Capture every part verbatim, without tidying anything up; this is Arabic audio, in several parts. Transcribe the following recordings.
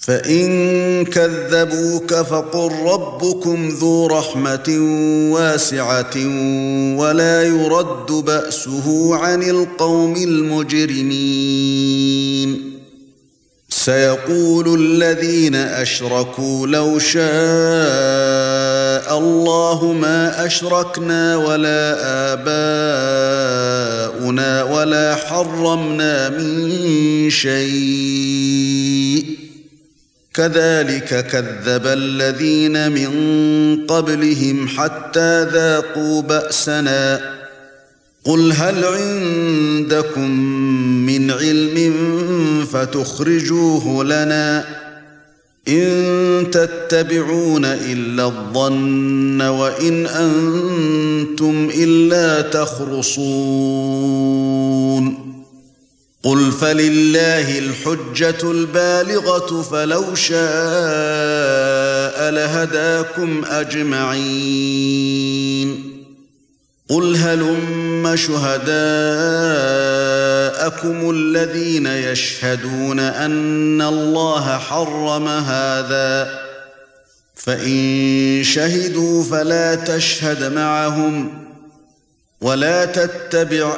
فإن كذبوك فقل ربكم ذو رحمة واسعة ولا يرد بأسه عن القوم المجرمين سيقول الذين أشركوا لو شاء الله ما أشركنا ولا آباؤنا ولا حرمنا من شيء كذلك كذب الذين من قبلهم حتى ذاقوا بأسنا قل هل عندكم من علم فتخرجوه لنا إن تتبعون إلا الظن وإن أنتم إلا تخرصون قل فلله الحجة البالغة فلو شاء لهداكم أجمعين قل هلم شهداءكم الذين يشهدون أن الله حرم هذا فإن شهدوا فلا تشهد معهم ولا تتبع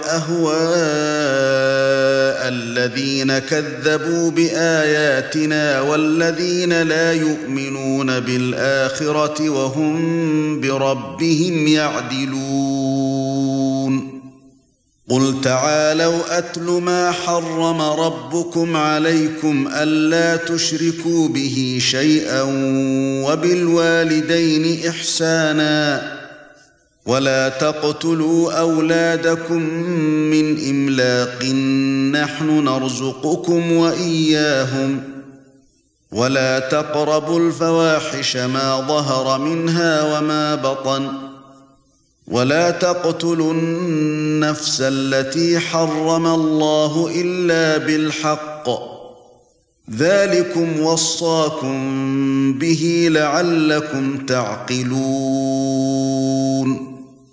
أهواء الذين كذبوا بآياتنا والذين لا يؤمنون بالآخرة وهم بربهم يعدلون قل تعالوا أتل ما حرم ربكم عليكم ألا تشركوا به شيئا وبالوالدين إحسانا ولا تقتلوا أولادكم من إملاق نحن نرزقكم وإياهم ولا تقربوا الفواحش ما ظهر منها وما بطن ولا تقتلوا النفس التي حرم الله إلا بالحق ذلكم وصاكم به لعلكم تعقلون